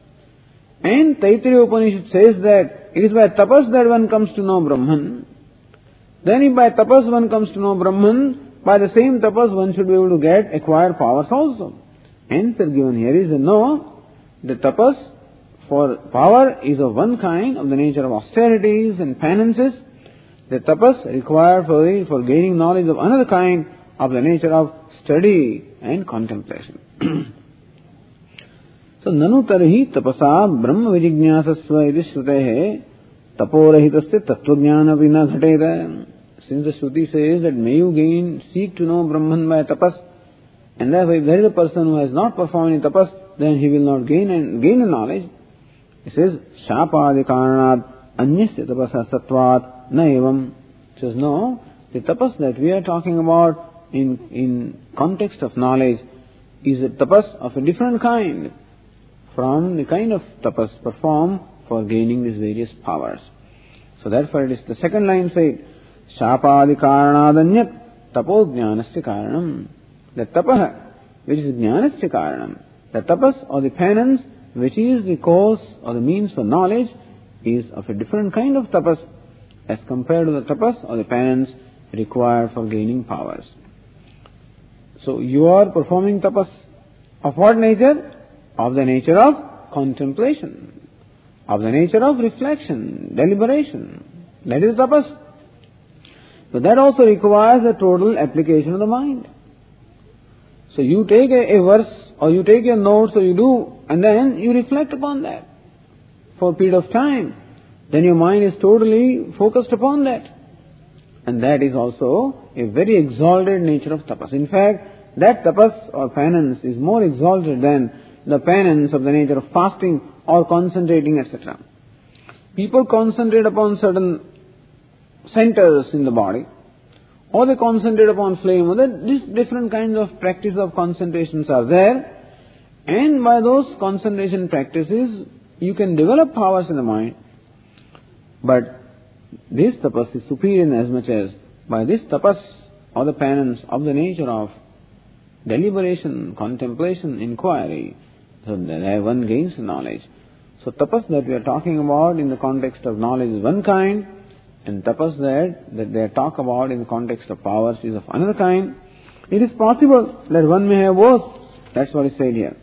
and Taittiriya Upanishad says that it is by tapas that one comes to know Brahman. Then if by tapas one comes to know Brahman, by the same tapas one should be able to get acquired powers also. Answer given here is that no, the tapas for power is of one kind, of the nature of austerities and penances. The tapas required for, for gaining knowledge of another kind, of the nature of study and contemplation. So, nanu tarhi tapasa brahma vijñāsasva iti shrutehe taporahitasya tattvajnana vina ghateda. Since the Shruti says that may you gain, seek to know Brahman by tapas, and therefore if there is a person who has not performed any tapas, then he will not gain and gain the knowledge. It says, shāpādi kāranāt anyasya tapasa sattvat na evam. It says, no, the tapas that we are talking about in, in context of knowledge is a tapas of a different kind from the kind of tapas performed for gaining these various powers. So therefore it is the second line said, shāpādi kāranādanyat tapo jnānasya kāranam. The tapaha, which is jnānasya kāranam, the tapas or the penance, which is the cause or the means for knowledge, is of a different kind of tapas as compared to the tapas or the penance required for gaining powers. So you are performing tapas of what nature? Of the nature of contemplation, of the nature of reflection, deliberation. That is tapas. But that also requires a total application of the mind. So you take a, a verse or you take your notes or you do, and then you reflect upon that for a period of time. Then your mind is totally focused upon that. And that is also a very exalted nature of tapas. In fact, that tapas or penance is more exalted than the penance of the nature of fasting or concentrating, et cetera. People concentrate upon certain centers in the body, or they concentrate upon flame, or that these different kinds of practice of concentrations are there, and by those concentration practices, you can develop powers in the mind. But this tapas is superior in as much as by this tapas or the penance of the nature of deliberation, contemplation, inquiry, so that one gains knowledge. So tapas that we are talking about in the context of knowledge is one kind, and tapas that, that they talk about in the context of powers is of another kind. It is possible that one may have both. That's what is said here.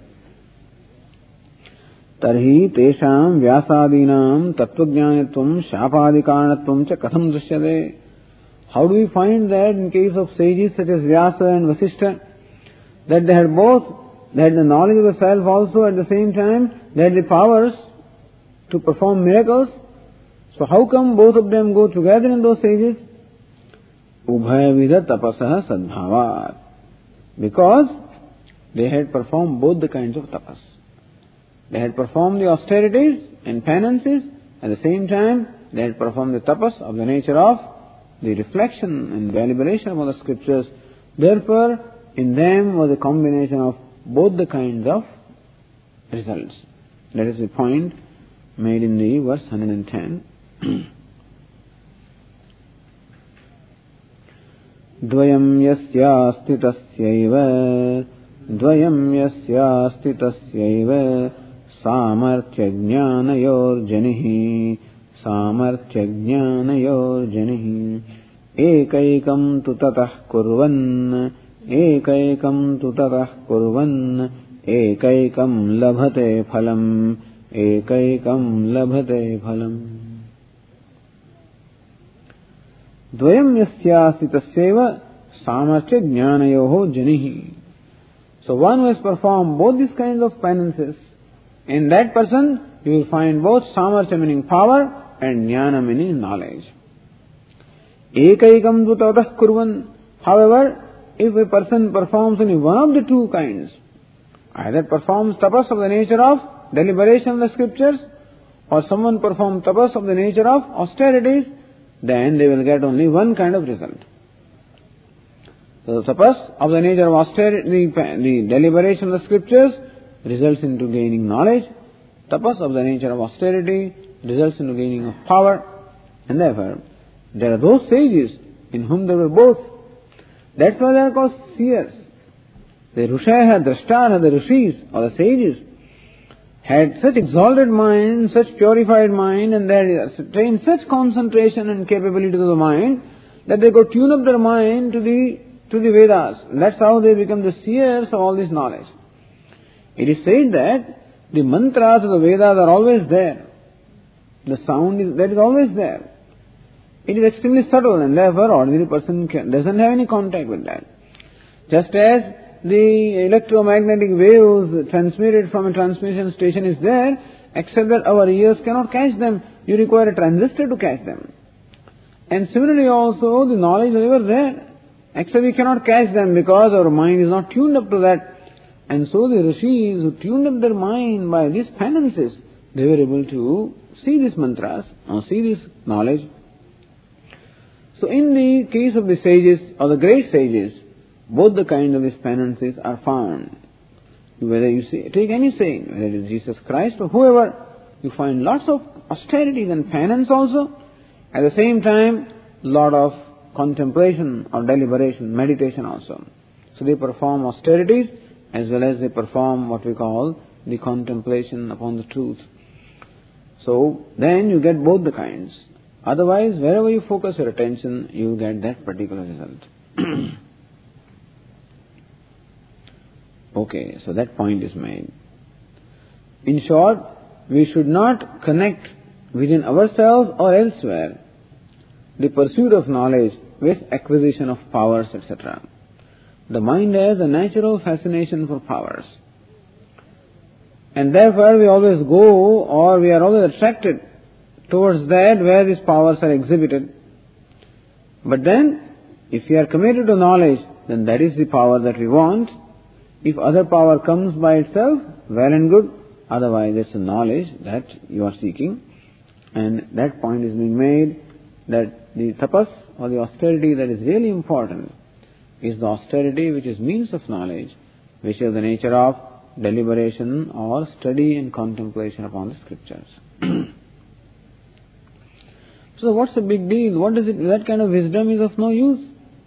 Tarhi tesham vyasadinam tattvajnanatvam shapadikaranatvam cha katham drishyate. How do we find that in case of sages such as Vyasa and Vasishtha, that they had both, they had the knowledge of the self also at the same time, they had the powers to perform miracles? So how come both of them go together in those sages? Ubhaya vida tapasaha sadbhavat. Because they had performed both the kinds of tapas. They had performed the austerities and penances, at the same time they had performed the tapas of the nature of the reflection and deliberation upon the scriptures. Therefore, in them was a combination of both the kinds of results. That is the point made in the verse one hundred ten. Dvayam yasyasti tasyaiva Dvayam yasyasti tasyaiva Samarthya jnanayor janihi Samarthya jnanayor janihi Ekaikam tu tatah kurvan Ekaikam tu tatah kurvan Ekaikam labhate phalam Ekaikam labhate phalam. Dvayam yasyasti tasyaiva samarthya jnanayoho janihi. So one who has performed both these kinds of penances, in that person you will find both samarthya meaning power and jnana meaning knowledge. Ekaikam tu tatah kurvan. However, if a person performs only one of the two kinds, either performs tapas of the nature of deliberation of the scriptures, or someone performs tapas of the nature of austerities, then they will get only one kind of result. So the tapas of the nature of austerity, the, the deliberation of the scriptures results into gaining knowledge. Tapas of the nature of austerity results into gaining of power. And therefore, there are those sages in whom there were both. That's why they are called seers. The Rushaya, Drashtaha, the Rishis or the sages had such exalted mind, such purified mind, and they had attained such concentration and capability to the mind that they could tune up their mind to the to the Vedas. And that's how they become the seers of all this knowledge. It is said that the mantras of the Vedas are always there. The sound is that is always there. It is extremely subtle, and therefore ordinary person can, doesn't have any contact with that. Just as the electromagnetic waves transmitted from a transmission station is there, except that our ears cannot catch them. You require a transistor to catch them. And similarly also, the knowledge is ever there, except we cannot catch them because our mind is not tuned up to that. And so the rishis who tuned up their mind by these penances, they were able to see these mantras, or see this knowledge. So in the case of the sages, or the great sages, both the kind of these penances are found. Whether you see, take any saint, whether it is Jesus Christ or whoever, you find lots of austerities and penance also. At the same time, lot of contemplation or deliberation, meditation also. So they perform austerities as well as they perform what we call the contemplation upon the truth. So then you get both the kinds. Otherwise, wherever you focus your attention, you will get that particular result. Okay, so that point is made. In short, we should not connect within ourselves or elsewhere the pursuit of knowledge with acquisition of powers, et cetera. The mind has a natural fascination for powers. And therefore we always go, or we are always attracted towards that where these powers are exhibited. But then, if we are committed to knowledge, then that is the power that we want. If other power comes by itself, well and good. Otherwise, it's the knowledge that you are seeking. And that point is being made that the tapas or the austerity that is really important is the austerity which is means of knowledge, which is the nature of deliberation or study and contemplation upon the scriptures. So what's the big deal? What is it? That kind of wisdom is of no use.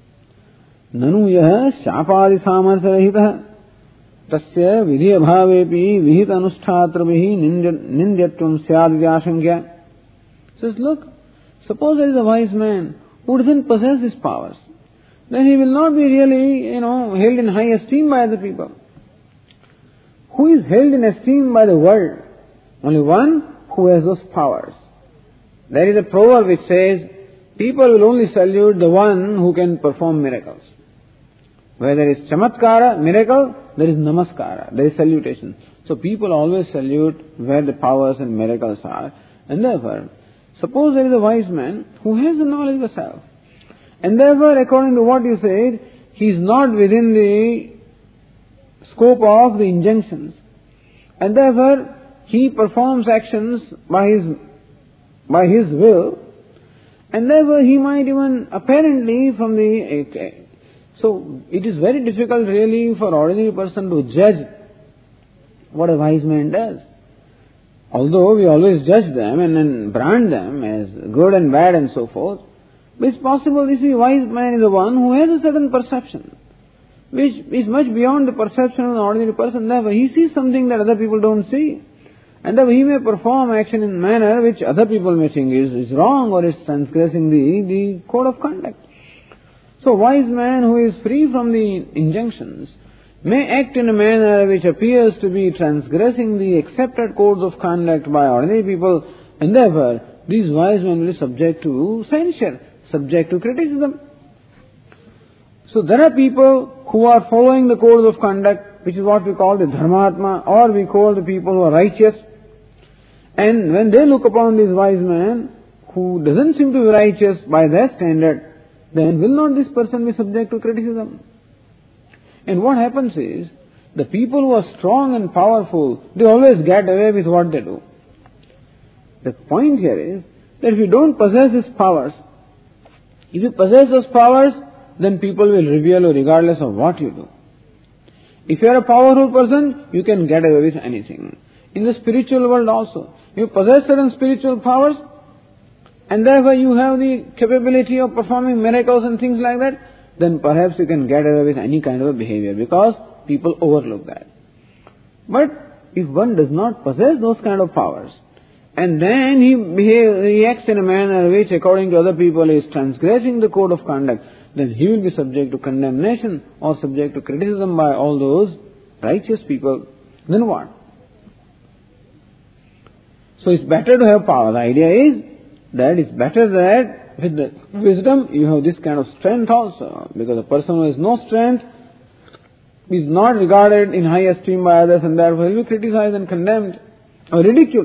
Nanu yah shapadi samarsa rahitah tasya vidhi abhavepi vihit anushthātrabihi nindyatvam syad vyāsaṅkya. Says, look, suppose there is a wise man who doesn't possess these powers, then he will not be really, you know, held in high esteem by other people. Who is held in esteem by the world? Only one who has those powers. There is a proverb which says, people will only salute the one who can perform miracles. Where there is chamatkara, miracle, there is namaskara, there is salutation. So people always salute where the powers and miracles are. And therefore, suppose there is a wise man who has the knowledge of the self. And therefore, according to what you said, he is not within the scope of the injunctions. And therefore, he performs actions by his by his will, and therefore he might even apparently from the... So, it is very difficult really for ordinary person to judge what a wise man does. Although we always judge them and then brand them as good and bad and so forth, but it's possible, you see, a wise man is the one who has a certain perception, which is much beyond the perception of an ordinary person. Therefore, he sees something that other people don't see. And therefore he may perform action in a manner which other people may think is, is wrong or is transgressing the, the code of conduct. So a wise man who is free from the injunctions may act in a manner which appears to be transgressing the accepted codes of conduct by ordinary people, and therefore these wise men will be subject to censure, subject to criticism. So there are people who are following the codes of conduct, which is what we call the dharmatma, or we call the people who are righteous. And when they look upon this wise man, who doesn't seem to be righteous by their standard, then will not this person be subject to criticism? And what happens is, the people who are strong and powerful, they always get away with what they do. The point here is, that if you don't possess these powers, if you possess those powers, then people will revere you regardless of what you do. If you are a powerful person, you can get away with anything. In the spiritual world also, you possess certain spiritual powers, and therefore you have the capability of performing miracles and things like that, then perhaps you can get away with any kind of a behavior, because people overlook that. But if one does not possess those kind of powers, and then he behave, reacts in a manner which according to other people is transgressing the code of conduct, then he will be subject to condemnation or subject to criticism by all those righteous people. Then what? So it's better to have power. The idea is that it's better that with the wisdom you have this kind of strength also. Because a person who has no strength is not regarded in high esteem by others, and therefore he will be criticized and condemned or ridiculed.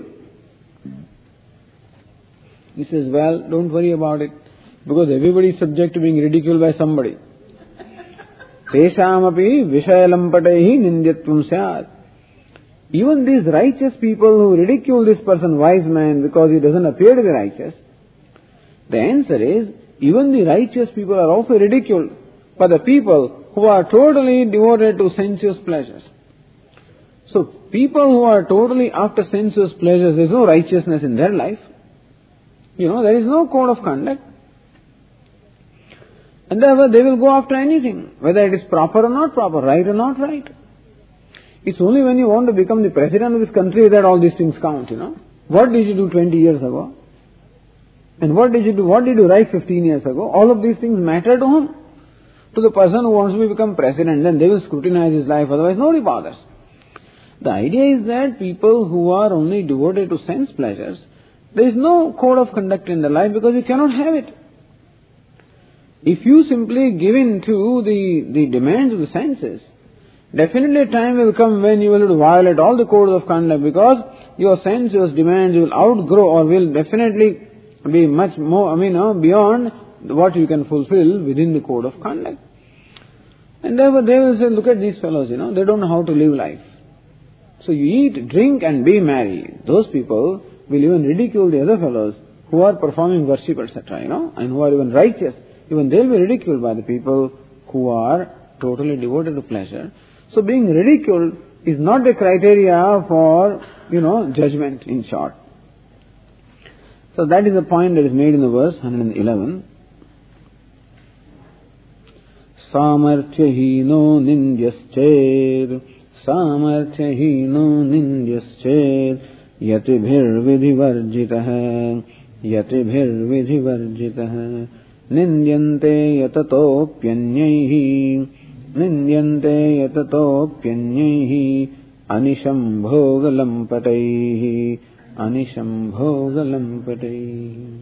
He says, well, don't worry about it, because everybody is subject to being ridiculed by somebody. Teshamapi vishayalampatehi nindyatvam syad. Even these righteous people who ridicule this person, wise man, because he doesn't appear to be righteous, the answer is, even the righteous people are also ridiculed by the people who are totally devoted to sensuous pleasures. So, people who are totally after sensuous pleasures, there is no righteousness in their life. You know, there is no code of conduct. And therefore they will go after anything, whether it is proper or not proper, right or not right. It's only when you want to become the president of this country that all these things count, you know. What did you do twenty years ago? And what did you do, what did you write fifteen years ago? All of these things matter to whom? To the person who wants to become president, then they will scrutinize his life, otherwise nobody bothers. The idea is that people who are only devoted to sense pleasures, there is no code of conduct in their life because you cannot have it. If you simply give in to the, the demands of the senses, definitely a time will come when you will have to violate all the codes of conduct, because your sensuous demands will outgrow or will definitely be much more, I mean, uh, beyond what you can fulfill within the code of conduct. And therefore they will say, look at these fellows, you know, they don't know how to live life. So you eat, drink and be merry. Those people will even ridicule the other fellows who are performing worship, et cetera, you know, and who are even righteous, even they will be ridiculed by the people who are totally devoted to pleasure. So being ridiculed is not the criteria for, you know, judgment, in short. So that is the point that is made in the verse one hundred eleven. Samarthya-hino nindyasched, samarthya-hino nindyasched, yatibhir-vidhivarjitah, yatibhir-vidhivarjitah, nindyante yatatopyanyaihi, nindyante yatatopyanyaihi, anisham bhogalampataihi, anisham bhogalampataihi.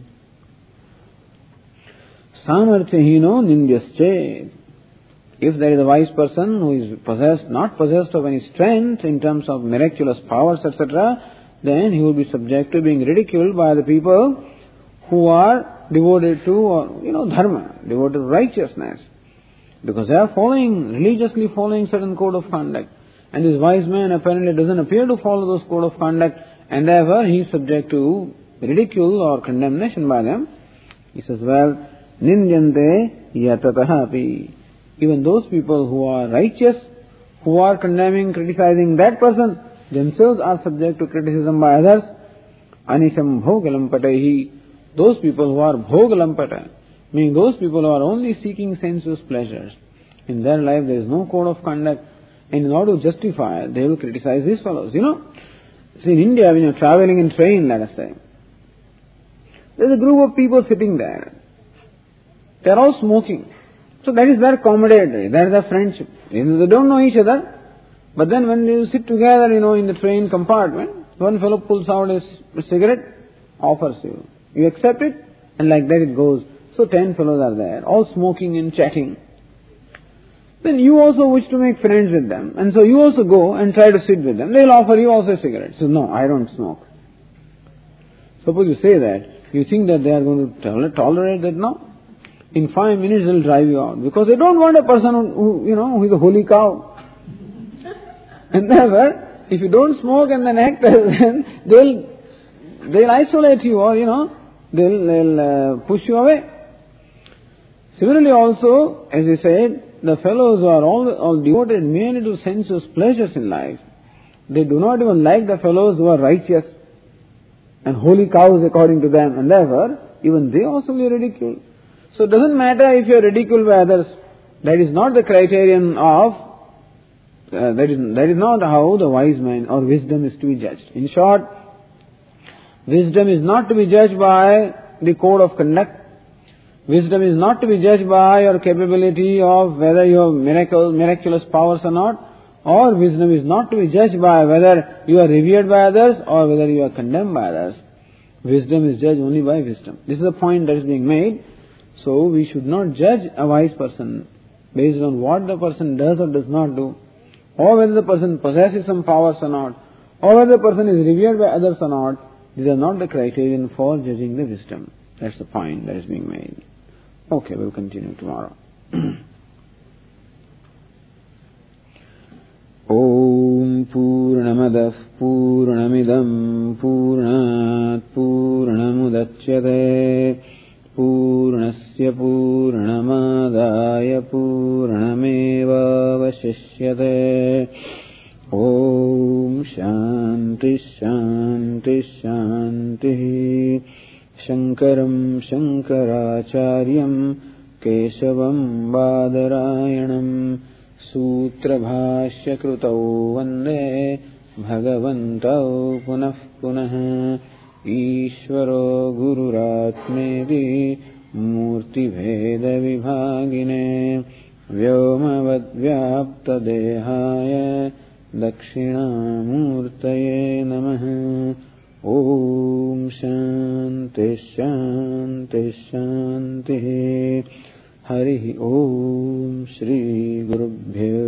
Samarthya-hino nindyasched. If there is a wise person who is possessed, not possessed of any strength in terms of miraculous powers, et cetera, then he will be subject to being ridiculed by the people who are devoted to, or, you know, dharma, devoted to righteousness, because they are following, religiously following certain code of conduct. And this wise man apparently doesn't appear to follow those code of conduct, and therefore he is subject to ridicule or condemnation by them. He says, well, nindyante yatatahapi. Even those people who are righteous, who are condemning, criticizing that person, themselves are subject to criticism by others. Anisham bhogalampataihi. Those people who are bhogalampata, meaning those people who are only seeking sensuous pleasures. In their life there is no code of conduct, and in order to justify, they will criticize these fellows. You know, see, in India, when you are traveling in train, let us say, there is a group of people sitting there. They are all smoking. So that is their camaraderie, that is their friendship. They don't know each other, but then when you sit together, you know, in the train compartment, one fellow pulls out a cigarette, offers you. You accept it, and like that it goes. So ten fellows are there, all smoking and chatting. Then you also wish to make friends with them, and so you also go and try to sit with them. They will offer you also a cigarette. So no, I don't smoke. Suppose you say that, you think that they are going to tolerate that? No. In five minutes they'll drive you out, because they don't want a person who, who you know, who is a holy cow. And therefore, if you don't smoke and then act as then, they'll, they'll isolate you, or, you know, they'll, they'll uh, push you away. Similarly also, as I said, the fellows who are all, all devoted merely to sensuous pleasures in life, they do not even like the fellows who are righteous and holy cows according to them, and therefore, even they also will be ridiculed. So it doesn't matter if you are ridiculed by others. That is not the criterion of, uh, that is that is not how the wise man or wisdom is to be judged. In short, wisdom is not to be judged by the code of conduct. Wisdom is not to be judged by your capability of whether you have miracle, miraculous powers or not, or wisdom is not to be judged by whether you are revered by others or whether you are condemned by others. Wisdom is judged only by wisdom. This is the point that is being made. So we should not judge a wise person based on what the person does or does not do, or whether the person possesses some powers or not, or whether the person is revered by others or not. These are not the criterion for judging the wisdom. That's the point that is being made. Okay, we'll continue tomorrow. Om Purnamadah Purnamidam Purnat Purnamudachyate Purnasya Purnamadaya Purnameva Vashishyate. Om Shanti Shanti Shanti. Shankaram Shankaracharyam Keshavam Badarayanam Sutra Bhashya Krutau Vande Bhagavantau Punah Punah. Ishvaro Gururatmedi Murti Veda Vibhagine Vyomavad Vyapta Dehaya Dakshinamurtaye Namaha. Om Shanti Shanti Shanti. Hari Om Shri Gurubhyo